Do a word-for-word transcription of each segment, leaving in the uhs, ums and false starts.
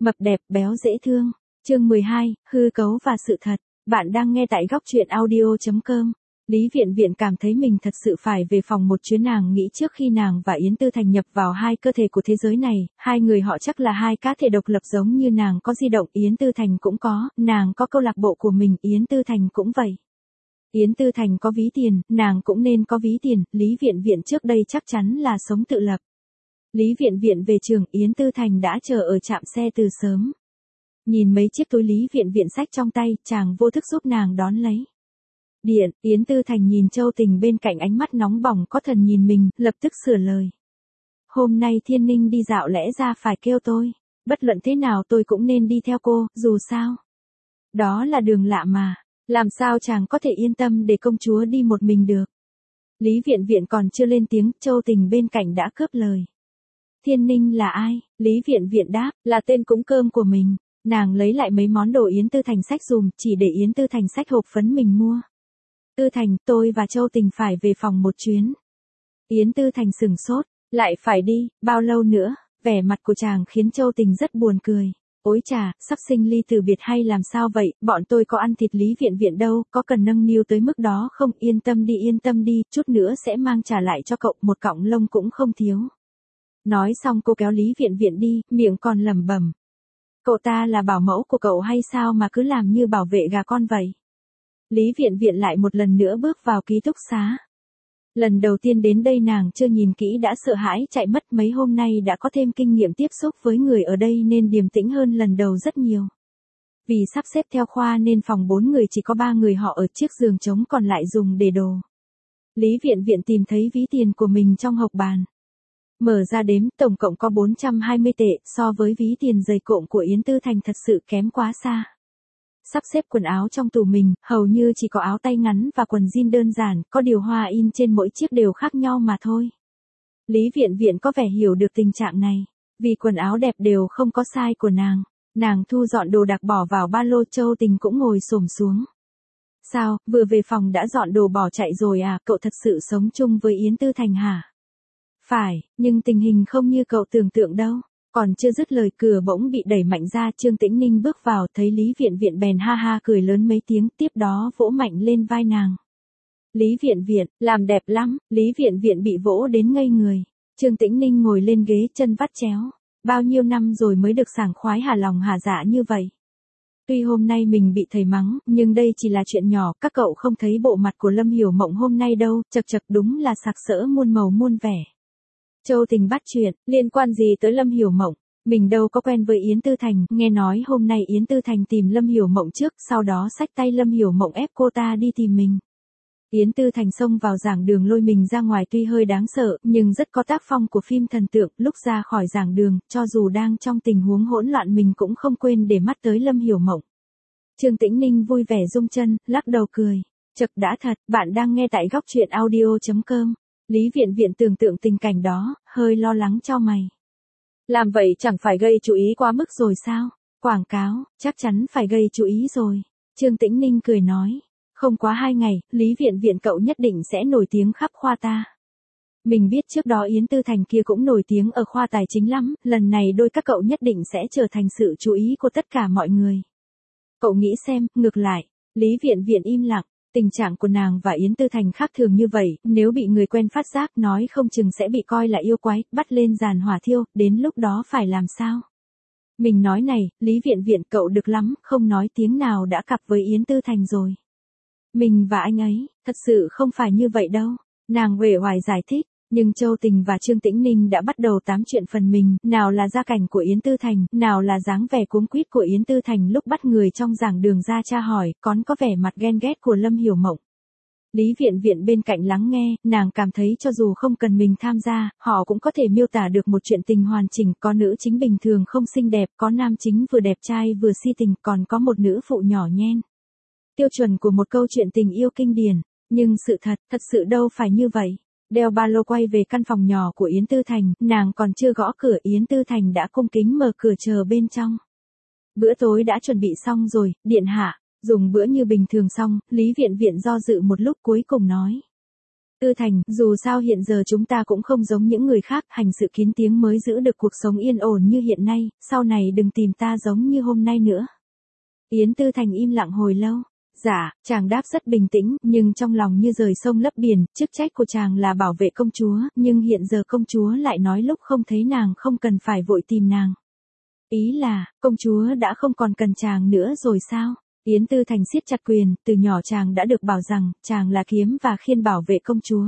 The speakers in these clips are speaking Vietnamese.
Mập đẹp, béo dễ thương. Chương mười hai, hư cấu và sự thật. Bạn đang nghe tại góc truyện audio chấm com. Lý Viện Viện cảm thấy mình thật sự phải về phòng một chuyến. Nàng nghĩ trước khi nàng và Yến Tư Thành nhập vào hai cơ thể của thế giới này, hai người họ chắc là hai cá thể độc lập. Giống như nàng có di động, Yến Tư Thành cũng có, nàng có câu lạc bộ của mình, Yến Tư Thành cũng vậy. Yến Tư Thành có ví tiền, nàng cũng nên có ví tiền. Lý Viện Viện trước đây chắc chắn là sống tự lập. Lý Viện Viện về trường, Yến Tư Thành đã chờ ở trạm xe từ sớm. Nhìn mấy chiếc túi Lý Viện Viện xách trong tay, chàng vô thức giúp nàng đón lấy. Điện, Yến Tư Thành nhìn Châu Tình bên cạnh, ánh mắt nóng bỏng có thần nhìn mình, lập tức sửa lời. Hôm nay Thiên Ninh đi dạo lẽ ra phải kêu tôi. Bất luận thế nào tôi cũng nên đi theo cô, dù sao. Đó là đường lạ mà. Làm sao chàng có thể yên tâm để công chúa đi một mình được. Lý Viện Viện còn chưa lên tiếng, Châu Tình bên cạnh đã cướp lời. Thiên Ninh là ai? Lý Viện Viện đáp, là tên cúng cơm của mình. Nàng lấy lại mấy món đồ Yến Tư Thành xách dùm, chỉ để Yến Tư Thành xách hộp phấn mình mua. Tư Thành, tôi và Châu Tình phải về phòng một chuyến. Yến Tư Thành sừng sốt, lại phải đi, bao lâu nữa? Vẻ mặt của chàng khiến Châu Tình rất buồn cười. Ôi chà, sắp sinh ly từ biệt hay làm sao vậy, bọn tôi có ăn thịt Lý Viện Viện đâu, có cần nâng niu tới mức đó không? Yên tâm đi, yên tâm đi, chút nữa sẽ mang trả lại cho cậu, một cọng lông cũng không thiếu. Nói xong cô kéo Lý Viện Viện đi, miệng còn lẩm bẩm. Cậu ta là bảo mẫu của cậu hay sao mà cứ làm như bảo vệ gà con vậy? Lý Viện Viện lại một lần nữa bước vào ký túc xá. Lần đầu tiên đến đây nàng chưa nhìn kỹ đã sợ hãi chạy mất, mấy hôm nay đã có thêm kinh nghiệm tiếp xúc với người ở đây nên điềm tĩnh hơn lần đầu rất nhiều. Vì sắp xếp theo khoa nên phòng bốn người chỉ có ba người họ ở, chiếc giường trống còn lại dùng để đồ. Lý Viện Viện tìm thấy ví tiền của mình trong hộc bàn. Mở ra đếm, tổng cộng có bốn trăm hai mươi tệ, so với ví tiền dày cộm của Yến Tư Thành thật sự kém quá xa. Sắp xếp quần áo trong tủ mình, hầu như chỉ có áo tay ngắn và quần jean đơn giản, có điều hoa in trên mỗi chiếc đều khác nhau mà thôi. Lý Viện Viện có vẻ hiểu được tình trạng này, vì quần áo đẹp đều không có size của nàng. Nàng thu dọn đồ đạc bỏ vào ba lô. Châu Tình cũng ngồi xổm xuống. Sao, vừa về phòng đã dọn đồ bỏ chạy rồi à, cậu thật sự sống chung với Yến Tư Thành hả? Phải, nhưng tình hình không như cậu tưởng tượng đâu. Còn chưa dứt lời cửa bỗng bị đẩy mạnh ra, Trương Tĩnh Ninh bước vào, thấy Lý Viện Viện bèn ha ha cười lớn mấy tiếng, tiếp đó vỗ mạnh lên vai nàng. Lý Viện Viện, làm đẹp lắm. Lý Viện Viện bị vỗ đến ngây người. Trương Tĩnh Ninh ngồi lên ghế, chân vắt chéo. Bao nhiêu năm rồi mới được sảng khoái hả lòng hả dạ như vậy. Tuy hôm nay mình bị thầy mắng, nhưng đây chỉ là chuyện nhỏ, các cậu không thấy bộ mặt của Lâm Hiểu Mộng hôm nay đâu, chật chật đúng là sặc sỡ muôn màu muôn vẻ. Châu Tình bắt chuyện, liên quan gì tới Lâm Hiểu Mộng? Mình đâu có quen với Yến Tư Thành, nghe nói hôm nay Yến Tư Thành tìm Lâm Hiểu Mộng trước, sau đó xách tay Lâm Hiểu Mộng ép cô ta đi tìm mình. Yến Tư Thành xông vào giảng đường lôi mình ra ngoài, tuy hơi đáng sợ, nhưng rất có tác phong của phim thần tượng. Lúc ra khỏi giảng đường, cho dù đang trong tình huống hỗn loạn mình cũng không quên để mắt tới Lâm Hiểu Mộng. Trương Tĩnh Ninh vui vẻ rung chân, lắc đầu cười. Chật đã thật, bạn đang nghe tại góc truyện audio chấm com. Lý Viện Viện tưởng tượng tình cảnh đó, hơi lo lắng cho mày. Làm vậy chẳng phải gây chú ý quá mức rồi sao? Quảng cáo, chắc chắn phải gây chú ý rồi. Trương Tĩnh Ninh cười nói. Không quá hai ngày, Lý Viện Viện cậu nhất định sẽ nổi tiếng khắp khoa ta. Mình biết trước đó Yến Tư Thành kia cũng nổi tiếng ở khoa tài chính lắm, lần này đôi các cậu nhất định sẽ trở thành sự chú ý của tất cả mọi người. Cậu nghĩ xem, ngược lại. Lý Viện Viện im lặng. Tình trạng của nàng và Yến Tư Thành khác thường như vậy, nếu bị người quen phát giác nói không chừng sẽ bị coi là yêu quái, bắt lên giàn hỏa thiêu, đến lúc đó phải làm sao? Mình nói này, Lý Viện Viện cậu được lắm, không nói tiếng nào đã cặp với Yến Tư Thành rồi. Mình và anh ấy, thật sự không phải như vậy đâu. Nàng uể oải giải thích, nhưng Châu Tình và Trương Tĩnh Ninh đã bắt đầu tám chuyện phần mình, nào là gia cảnh của Yến Tư Thành, nào là dáng vẻ cuống quýt của Yến Tư Thành lúc bắt người trong giảng đường ra tra hỏi, còn có vẻ mặt ghen ghét của Lâm Hiểu Mộng. Lý Viện Viện bên cạnh lắng nghe, nàng cảm thấy cho dù không cần mình tham gia, họ cũng có thể miêu tả được một chuyện tình hoàn chỉnh, có nữ chính bình thường không xinh đẹp, có nam chính vừa đẹp trai vừa si tình, còn có một nữ phụ nhỏ nhen. Tiêu chuẩn của một câu chuyện tình yêu kinh điển, nhưng sự thật, thật sự đâu phải như vậy. Đeo ba lô quay về căn phòng nhỏ của Yến Tư Thành, nàng còn chưa gõ cửa Yến Tư Thành đã cung kính mở cửa chờ bên trong. Bữa tối đã chuẩn bị xong rồi, điện hạ. Dùng bữa như bình thường xong, Lý Viện Viện do dự một lúc cuối cùng nói. Tư Thành, dù sao hiện giờ chúng ta cũng không giống những người khác, hành sự kín tiếng mới giữ được cuộc sống yên ổn như hiện nay, sau này đừng tìm ta giống như hôm nay nữa. Yến Tư Thành im lặng hồi lâu. Dạ, chàng đáp rất bình tĩnh, nhưng trong lòng như rời sông lấp biển, chức trách của chàng là bảo vệ công chúa, nhưng hiện giờ công chúa lại nói lúc không thấy nàng không cần phải vội tìm nàng. Ý là, công chúa đã không còn cần chàng nữa rồi sao? Yến Tư Thành siết chặt quyền, từ nhỏ chàng đã được bảo rằng, chàng là kiếm và khiên bảo vệ công chúa.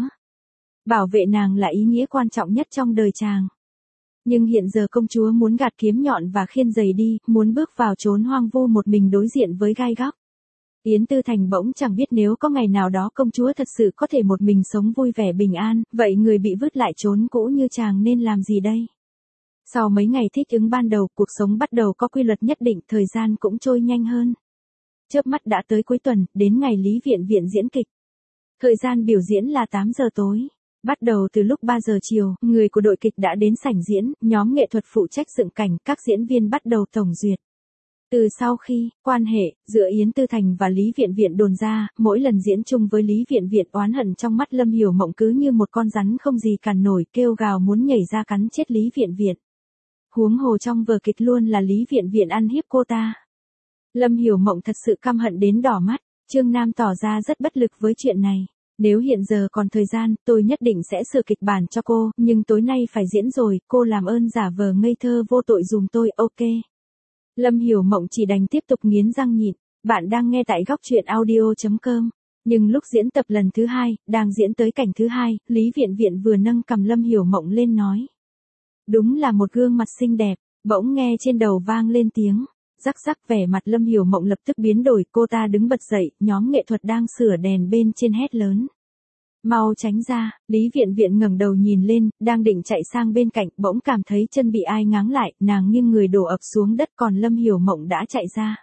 Bảo vệ nàng là ý nghĩa quan trọng nhất trong đời chàng. Nhưng hiện giờ công chúa muốn gạt kiếm nhọn và khiên giày đi, muốn bước vào chốn hoang vu một mình đối diện với gai góc. Yến Tư Thành bỗng chẳng biết nếu có ngày nào đó công chúa thật sự có thể một mình sống vui vẻ bình an, vậy người bị vứt lại chốn cũ như chàng nên làm gì đây? Sau mấy ngày thích ứng ban đầu, cuộc sống bắt đầu có quy luật nhất định, thời gian cũng trôi nhanh hơn. Chớp mắt đã tới cuối tuần, đến ngày Lý Viện Viện diễn kịch. Thời gian biểu diễn là tám giờ tối. Bắt đầu từ lúc ba giờ chiều, người của đội kịch đã đến sảnh diễn, nhóm nghệ thuật phụ trách dựng cảnh, các diễn viên bắt đầu tổng duyệt. Từ sau khi, quan hệ, giữa Yến Tư Thành và Lý Viện Viện đồn ra, mỗi lần diễn chung với Lý Viện Viện oán hận trong mắt Lâm Hiểu Mộng cứ như một con rắn không gì cản nổi, kêu gào muốn nhảy ra cắn chết Lý Viện Viện. Huống hồ trong vở kịch luôn là Lý Viện Viện ăn hiếp cô ta. Lâm Hiểu Mộng thật sự căm hận đến đỏ mắt, Trương Nam tỏ ra rất bất lực với chuyện này. Nếu hiện giờ còn thời gian, tôi nhất định sẽ sửa kịch bản cho cô, nhưng tối nay phải diễn rồi, cô làm ơn giả vờ ngây thơ vô tội dùm tôi, ok. Lâm Hiểu Mộng chỉ đành tiếp tục nghiến răng nhịn. Bạn đang nghe tại góc truyện audio chấm com. Nhưng lúc diễn tập lần thứ hai, đang diễn tới cảnh thứ hai, Lý Viện Viện vừa nâng cầm Lâm Hiểu Mộng lên nói. Đúng là một gương mặt xinh đẹp, bỗng nghe trên đầu vang lên tiếng. Rắc rắc, vẻ mặt Lâm Hiểu Mộng lập tức biến đổi, cô ta đứng bật dậy, nhóm nghệ thuật đang sửa đèn bên trên hét lớn. Mau tránh ra, Lý Viện Viện ngẩng đầu nhìn lên, đang định chạy sang bên cạnh, bỗng cảm thấy chân bị ai ngáng lại, nàng nghiêng người đổ ập xuống đất, còn Lâm Hiểu Mộng đã chạy ra.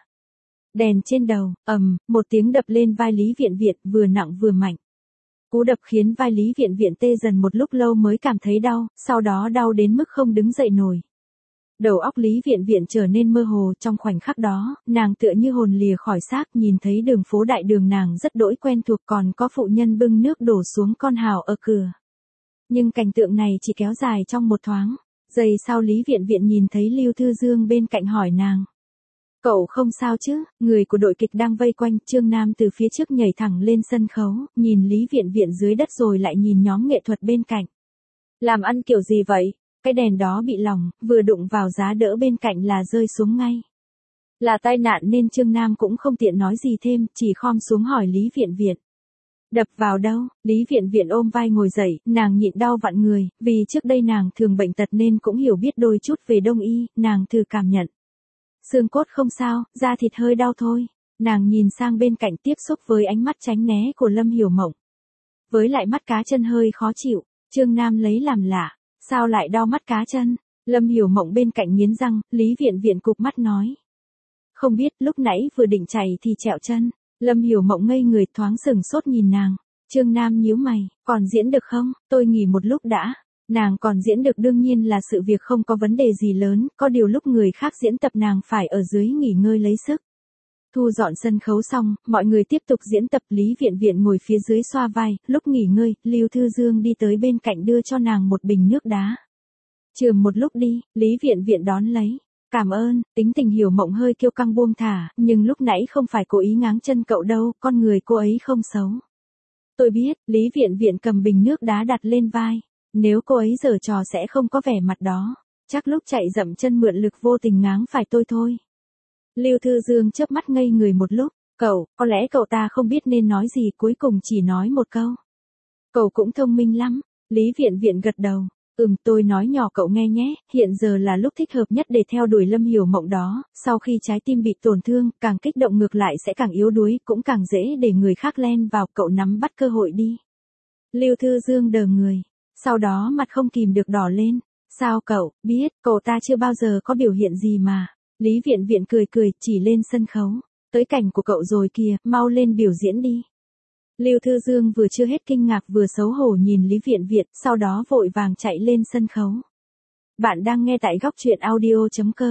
Đèn trên đầu, ầm, một tiếng đập lên vai Lý Viện Viện, vừa nặng vừa mạnh. Cú đập khiến vai Lý Viện Viện tê dần một lúc lâu mới cảm thấy đau, sau đó đau đến mức không đứng dậy nổi. Đầu óc Lý Viện Viện trở nên mơ hồ, trong khoảnh khắc đó, nàng tựa như hồn lìa khỏi xác, nhìn thấy đường phố đại đường nàng rất đỗi quen thuộc, còn có phụ nhân bưng nước đổ xuống con hào ở cửa. Nhưng cảnh tượng này chỉ kéo dài trong một thoáng. Giây sau Lý Viện Viện nhìn thấy Lưu Thư Dương bên cạnh hỏi nàng. Cậu không sao chứ? Người của đội kịch đang vây quanh, Trương Nam từ phía trước nhảy thẳng lên sân khấu, nhìn Lý Viện Viện dưới đất rồi lại nhìn nhóm nghệ thuật bên cạnh. Làm ăn kiểu gì vậy? Cái đèn đó bị lỏng, vừa đụng vào giá đỡ bên cạnh là rơi xuống ngay. Là tai nạn nên Trương Nam cũng không tiện nói gì thêm, chỉ khom xuống hỏi Lý Viện Viện. Đập vào đâu? Lý Viện Viện ôm vai ngồi dậy, nàng nhịn đau vặn người, vì trước đây nàng thường bệnh tật nên cũng hiểu biết đôi chút về đông y, nàng thử cảm nhận. Xương cốt không sao, da thịt hơi đau thôi. Nàng nhìn sang bên cạnh tiếp xúc với ánh mắt tránh né của Lâm Hiểu Mộng. Với lại mắt cá chân hơi khó chịu, Trương Nam lấy làm lạ. Sao lại đau mắt cá chân? Lâm Hiểu Mộng bên cạnh nghiến răng, Lý Viện Viện cụp mắt nói. Không biết, lúc nãy vừa định chạy thì trẹo chân. Lâm Hiểu Mộng ngây người thoáng sừng sốt nhìn nàng. Trương Nam nhíu mày, còn diễn được không? Tôi nghỉ một lúc đã. Nàng còn diễn được đương nhiên là sự việc không có vấn đề gì lớn, có điều lúc người khác diễn tập nàng phải ở dưới nghỉ ngơi lấy sức. Thu dọn sân khấu xong, mọi người tiếp tục diễn tập. Lý Viện Viện ngồi phía dưới xoa vai, lúc nghỉ ngơi, Lưu Thư Dương đi tới bên cạnh đưa cho nàng một bình nước đá. Chườm một lúc đi, Lý Viện Viện đón lấy. Cảm ơn, tính tình Hiểu Mộng hơi kiêu căng buông thả, nhưng lúc nãy không phải cố ý ngáng chân cậu đâu, con người cô ấy không xấu. Tôi biết, Lý Viện Viện cầm bình nước đá đặt lên vai. Nếu cô ấy giở trò sẽ không có vẻ mặt đó. Chắc lúc chạy dậm chân mượn lực vô tình ngáng phải tôi thôi. Lưu Thư Dương chớp mắt ngây người một lúc, cậu, có lẽ cậu ta không biết nên nói gì, cuối cùng chỉ nói một câu. Cậu cũng thông minh lắm. Lý Viện Viện gật đầu, ừm, tôi nói nhỏ cậu nghe nhé, hiện giờ là lúc thích hợp nhất để theo đuổi Lâm Hiểu Mộng đó, sau khi trái tim bị tổn thương, càng kích động ngược lại sẽ càng yếu đuối, cũng càng dễ để người khác len vào, cậu nắm bắt cơ hội đi. Lưu Thư Dương đờ người, sau đó mặt không kìm được đỏ lên, sao cậu, biết, cậu ta chưa bao giờ có biểu hiện gì mà. Lý Viện Viện cười cười, chỉ lên sân khấu. Tới cảnh của cậu rồi kìa, mau lên biểu diễn đi. Lưu Thư Dương vừa chưa hết kinh ngạc vừa xấu hổ nhìn Lý Viện Viện, sau đó vội vàng chạy lên sân khấu. Bạn đang nghe tại góc truyện audio chấm com.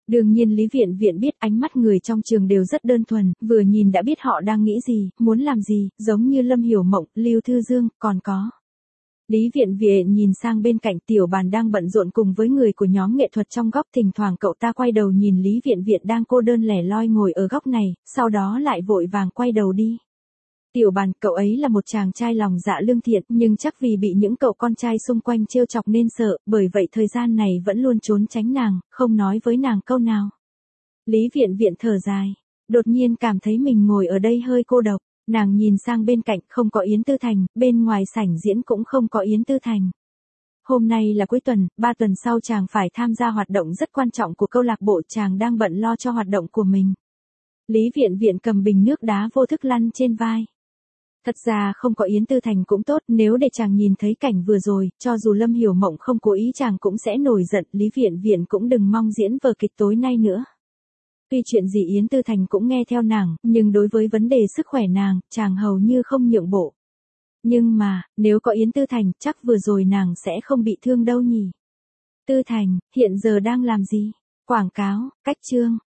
Đương nhiên Lý Viện Viện biết ánh mắt người trong trường đều rất đơn thuần, vừa nhìn đã biết họ đang nghĩ gì, muốn làm gì, giống như Lâm Hiểu Mộng, Lưu Thư Dương, còn có. Lý Viện Viện nhìn sang bên cạnh Tiểu Bàn đang bận rộn cùng với người của nhóm nghệ thuật trong góc, thỉnh thoảng cậu ta quay đầu nhìn Lý Viện Viện đang cô đơn lẻ loi ngồi ở góc này, sau đó lại vội vàng quay đầu đi. Tiểu Bàn, cậu ấy là một chàng trai lòng dạ lương thiện, nhưng chắc vì bị những cậu con trai xung quanh trêu chọc nên sợ, bởi vậy thời gian này vẫn luôn trốn tránh nàng, không nói với nàng câu nào. Lý Viện Viện thở dài, đột nhiên cảm thấy mình ngồi ở đây hơi cô độc, nàng nhìn sang bên cạnh không có Yến Tư Thành, bên ngoài sảnh diễn cũng không có Yến Tư Thành. Hôm nay là cuối tuần, ba tuần sau chàng phải tham gia hoạt động rất quan trọng của câu lạc bộ, chàng đang bận lo cho hoạt động của mình. Lý Viện Viện cầm bình nước đá vô thức lăn trên vai. Thật ra không có Yến Tư Thành cũng tốt, nếu để chàng nhìn thấy cảnh vừa rồi, cho dù Lâm Hiểu Mộng không cố ý chàng cũng sẽ nổi giận, Lý Viện Viện cũng đừng mong diễn vở kịch tối nay nữa. Tuy chuyện gì Yến Tư Thành cũng nghe theo nàng, nhưng đối với vấn đề sức khỏe nàng, chàng hầu như không nhượng bộ. Nhưng mà, nếu có Yến Tư Thành, chắc vừa rồi nàng sẽ không bị thương đâu nhỉ. Tư Thành, hiện giờ đang làm gì? Quảng cáo, cách chương.